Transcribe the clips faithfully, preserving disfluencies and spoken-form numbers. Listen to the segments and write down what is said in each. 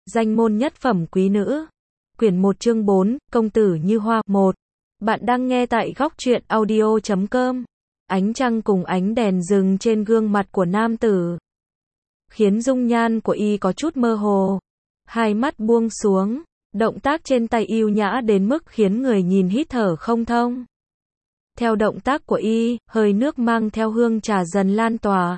Danh môn nhất phẩm quý nữ. Quyển một chương bốn, công tử như hoa. một. Bạn đang nghe tại góc truyện audio chấm com. Ánh trăng cùng ánh đèn rừng trên gương mặt của nam tử, khiến dung nhan của y có chút mơ hồ. Hai mắt buông xuống, động tác trên tay yêu nhã đến mức khiến người nhìn hít thở không thông. Theo động tác của y, hơi nước mang theo hương trà dần lan tỏa.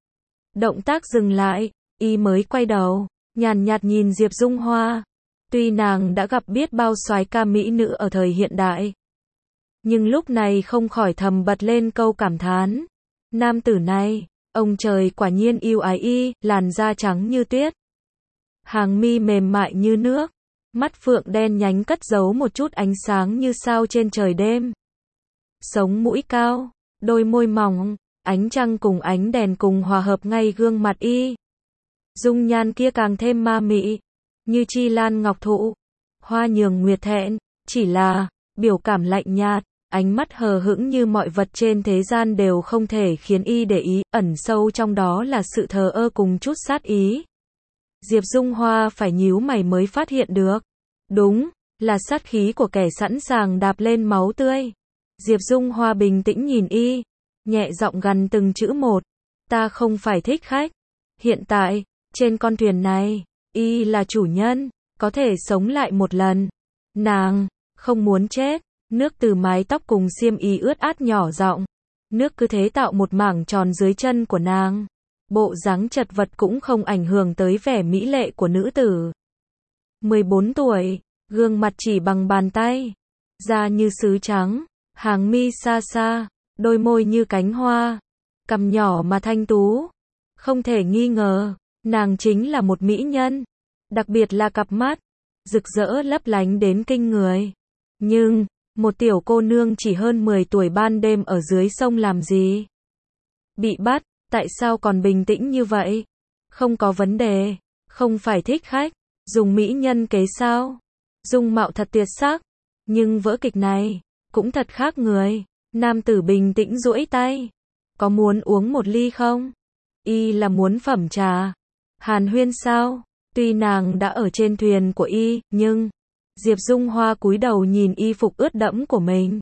Động tác dừng lại, y mới quay đầu, nhàn nhạt nhìn Diệp Dung Hoa. Tuy nàng đã gặp biết bao soái ca mỹ nữ ở thời hiện đại, nhưng lúc này không khỏi thầm bật lên câu cảm thán. Nam tử này, ông trời quả nhiên yêu ái y, làn da trắng như tuyết, hàng mi mềm mại như nước, mắt phượng đen nhánh cất giấu một chút ánh sáng như sao trên trời đêm. Sống mũi cao, đôi môi mỏng, ánh trăng cùng ánh đèn cùng hòa hợp ngay gương mặt y. Dung nhan kia càng thêm ma mị, như chi lan ngọc thụ, hoa nhường nguyệt thẹn, chỉ là biểu cảm lạnh nhạt, ánh mắt hờ hững như mọi vật trên thế gian đều không thể khiến y để ý, ẩn sâu trong đó là sự thờ ơ cùng chút sát ý. Diệp Dung Hoa phải nhíu mày mới phát hiện được, đúng là sát khí của kẻ sẵn sàng đạp lên máu tươi. Diệp Dung Hoa bình tĩnh nhìn y, nhẹ giọng gằn từng chữ một, ta không phải thích khách. Hiện tại, trên con thuyền này, y là chủ nhân, có thể sống lại một lần. Nàng không muốn chết. Nước từ mái tóc cùng xiêm y ướt át nhỏ giọng. Nước cứ thế tạo một mảng tròn dưới chân của nàng. Bộ dáng chật vật cũng không ảnh hưởng tới vẻ mỹ lệ của nữ tử. mười bốn tuổi, gương mặt chỉ bằng bàn tay, da như sứ trắng, hàng mi xa xa, đôi môi như cánh hoa, cằm nhỏ mà thanh tú. Không thể nghi ngờ, nàng chính là một mỹ nhân, đặc biệt là cặp mắt, rực rỡ lấp lánh đến kinh người. Nhưng, một tiểu cô nương chỉ hơn mười tuổi ban đêm ở dưới sông làm gì? Bị bắt, tại sao còn bình tĩnh như vậy? Không có vấn đề, không phải thích khách, dùng mỹ nhân kế sao? Dung mạo thật tuyệt sắc, nhưng vở kịch này cũng thật khác người. Nam tử bình tĩnh duỗi tay, có muốn uống một ly không? Y là muốn phẩm trà, hàn huyên sao? Tuy nàng đã ở trên thuyền của y, nhưng Diệp Dung Hoa cúi đầu nhìn y phục ướt đẫm của mình.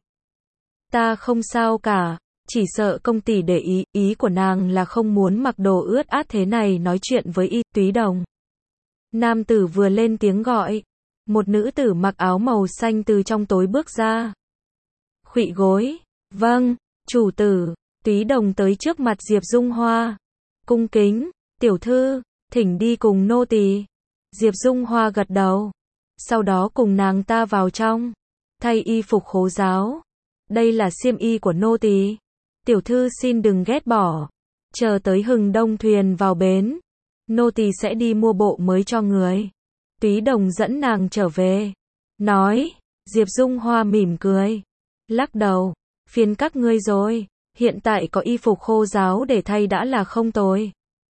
Ta không sao cả, chỉ sợ công tỷ để ý, ý của nàng là không muốn mặc đồ ướt át thế này. Nói chuyện với y, Túy Đồng. Nam tử vừa lên tiếng gọi, một nữ tử mặc áo màu xanh từ trong tối bước ra. Khuỵu gối, vâng, chủ tử. Túy Đồng tới trước mặt Diệp Dung Hoa, cung kính, tiểu thư, thỉnh đi cùng nô tỳ. Diệp Dung Hoa gật đầu, sau đó cùng nàng ta vào trong, thay y phục khố giáo. Đây là xiêm y của nô tỳ, tiểu thư xin đừng ghét bỏ. Chờ tới hừng đông thuyền vào bến, nô tỳ sẽ đi mua bộ mới cho người. Túy Đồng dẫn nàng trở về, nói. Diệp Dung Hoa mỉm cười, lắc đầu, phiền các ngươi rồi, hiện tại có y phục khô ráo để thay đã là không tồi.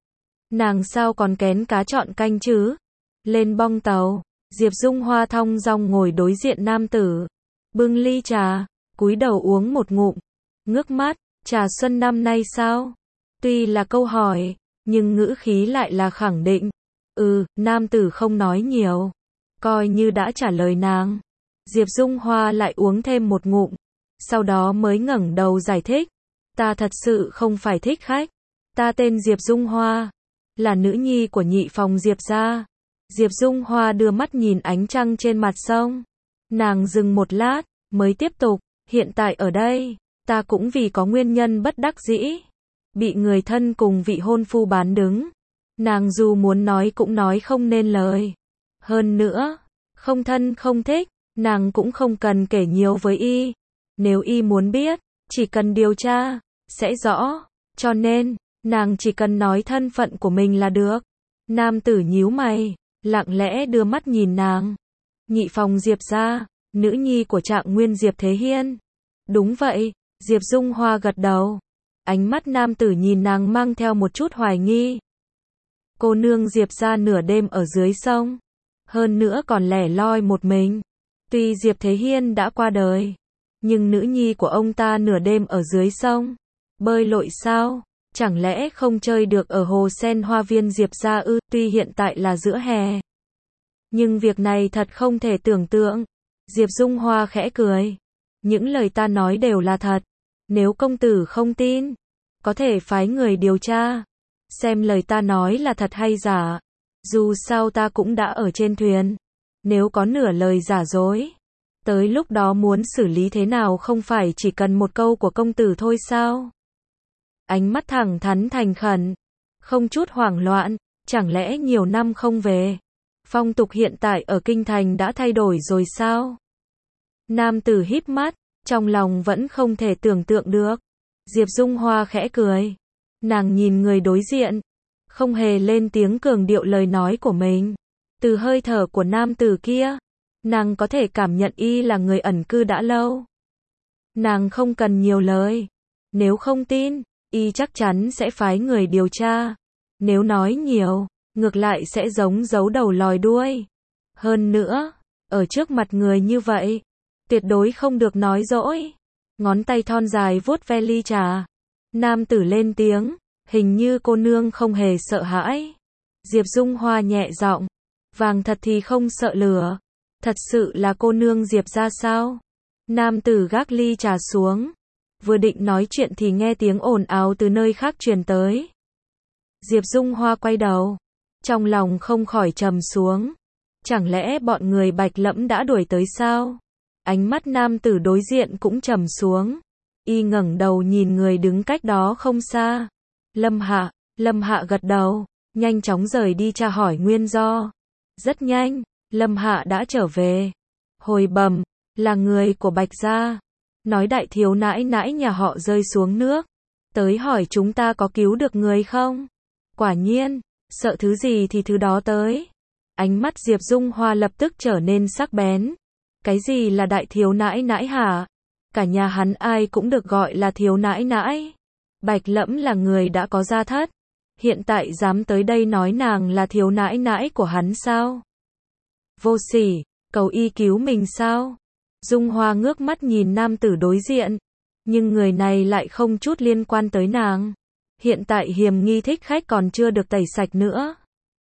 Nàng sao còn kén cá chọn canh chứ? Lên bong tàu, Diệp Dung Hoa thong dong ngồi đối diện nam tử, bưng ly trà, cúi đầu uống một ngụm, ngước mắt, trà xuân năm nay sao? Tuy là câu hỏi, nhưng ngữ khí lại là khẳng định. Ừ, nam tử không nói nhiều, coi như đã trả lời nàng. Diệp Dung Hoa lại uống thêm một ngụm, sau đó mới ngẩng đầu giải thích. Ta thật sự không phải thích khách, ta tên Diệp Dung Hoa, là nữ nhi của nhị phòng Diệp gia. Diệp Dung Hoa đưa mắt nhìn ánh trăng trên mặt sông. Nàng dừng một lát, mới tiếp tục, hiện tại ở đây, ta cũng vì có nguyên nhân bất đắc dĩ, bị người thân cùng vị hôn phu bán đứng. Nàng dù muốn nói cũng nói không nên lời. Hơn nữa, không thân không thích, nàng cũng không cần kể nhiều với y. Nếu y muốn biết, chỉ cần điều tra, sẽ rõ. Cho nên, nàng chỉ cần nói thân phận của mình là được. Nam tử nhíu mày, lặng lẽ đưa mắt nhìn nàng. Nhị phòng Diệp gia, nữ nhi của Trạng Nguyên Diệp Thế Hiên. Đúng vậy, Diệp Dung Hoa gật đầu. Ánh mắt nam tử nhìn nàng mang theo một chút hoài nghi. Cô nương Diệp gia nửa đêm ở dưới sông, hơn nữa còn lẻ loi một mình. Tuy Diệp Thế Hiên đã qua đời, nhưng nữ nhi của ông ta nửa đêm ở dưới sông, bơi lội sao? Chẳng lẽ không chơi được ở hồ sen hoa viên Diệp gia ư? Tuy hiện tại là giữa hè, Nhưng việc này thật không thể tưởng tượng. Diệp Dung Hoa khẽ cười. Những lời ta nói đều là thật. Nếu công tử không tin, có thể phái người điều tra, xem lời ta nói là thật hay giả. Dù sao ta cũng đã ở trên thuyền. Nếu có nửa lời giả dối, tới lúc đó muốn xử lý thế nào không phải chỉ cần một câu của công tử thôi sao? Ánh mắt thẳng thắn thành khẩn, không chút hoảng loạn, chẳng lẽ nhiều năm không về, phong tục hiện tại ở kinh thành đã thay đổi rồi sao? Nam tử híp mắt, trong lòng vẫn không thể tưởng tượng được. Diệp Dung Hoa khẽ cười. Nàng nhìn người đối diện, không hề lên tiếng cường điệu lời nói của mình. Từ hơi thở của nam tử kia, nàng có thể cảm nhận y là người ẩn cư đã lâu. Nàng không cần nhiều lời. Nếu không tin, y chắc chắn sẽ phái người điều tra. Nếu nói nhiều, ngược lại sẽ giống giấu đầu lòi đuôi. Hơn nữa, ở trước mặt người như vậy, tuyệt đối không được nói dỗi. Ngón tay thon dài vuốt ve ly trà. Nam tử lên tiếng, hình như cô nương không hề sợ hãi. Diệp Dung Hoa nhẹ giọng, vàng thật thì không sợ lửa. Thật sự là cô nương Diệp ra sao? Nam tử gác ly trà xuống, vừa định nói chuyện thì nghe tiếng ồn ào từ nơi khác truyền tới. Diệp Dung Hoa quay đầu, trong lòng không khỏi trầm xuống. Chẳng lẽ bọn người Bạch Lẫm đã đuổi tới sao? Ánh mắt nam tử đối diện cũng trầm xuống. Y ngẩng đầu nhìn người đứng cách đó không xa. Lâm Hạ, Lâm Hạ gật đầu, nhanh chóng rời đi tra hỏi nguyên do. Rất nhanh, Lâm Hạ đã trở về. Hồi bẩm, là người của Bạch gia. Nói đại thiếu nãi nãi nhà họ rơi xuống nước. Tới hỏi chúng ta có cứu được người không? Quả nhiên, sợ thứ gì thì thứ đó tới. Ánh mắt Diệp Dung Hoa lập tức trở nên sắc bén. Cái gì là đại thiếu nãi nãi hả? Cả nhà hắn ai cũng được gọi là thiếu nãi nãi. Bạch Lẫm là người đã có gia thất. Hiện tại dám tới đây nói nàng là thiếu nãi nãi của hắn sao? Vô sỉ, cầu y cứu mình sao? Dung Hoa ngước mắt nhìn nam tử đối diện. Nhưng người này lại không chút liên quan tới nàng. Hiện tại hiềm nghi thích khách còn chưa được tẩy sạch nữa.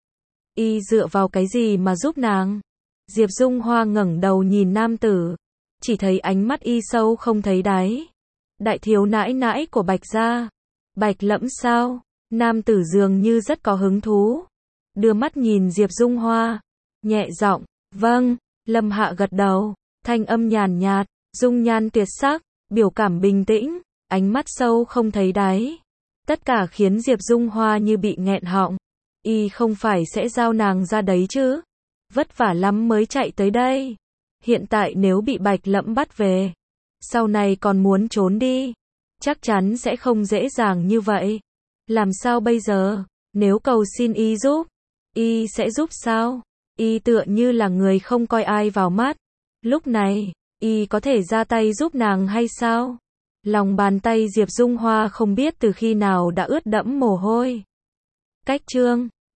Y dựa vào cái gì mà giúp nàng? Diệp Dung Hoa ngẩng đầu nhìn nam tử. Chỉ thấy ánh mắt y sâu không thấy đáy. Đại thiếu nãi nãi của Bạch gia. Bạch Lẫm sao? Nam tử dường như rất có hứng thú. Đưa mắt nhìn Diệp Dung Hoa. Nhẹ giọng, vâng. Lâm Hạ gật đầu. Thanh âm nhàn nhạt, dung nhan tuyệt sắc, biểu cảm bình tĩnh, ánh mắt sâu không thấy đáy. Tất cả khiến Diệp Dung Hoa như bị nghẹn họng. Y không phải sẽ giao nàng ra đấy chứ? Vất vả lắm mới chạy tới đây. Hiện tại nếu bị Bạch Lẫm bắt về, sau này còn muốn trốn đi, chắc chắn sẽ không dễ dàng như vậy. Làm sao bây giờ? Nếu cầu xin y giúp, y sẽ giúp sao? Y tựa như là người không coi ai vào mắt. Lúc này, y có thể ra tay giúp nàng hay sao? Lòng bàn tay Diệp Dung Hoa không biết từ khi nào đã ướt đẫm mồ hôi. Cách chương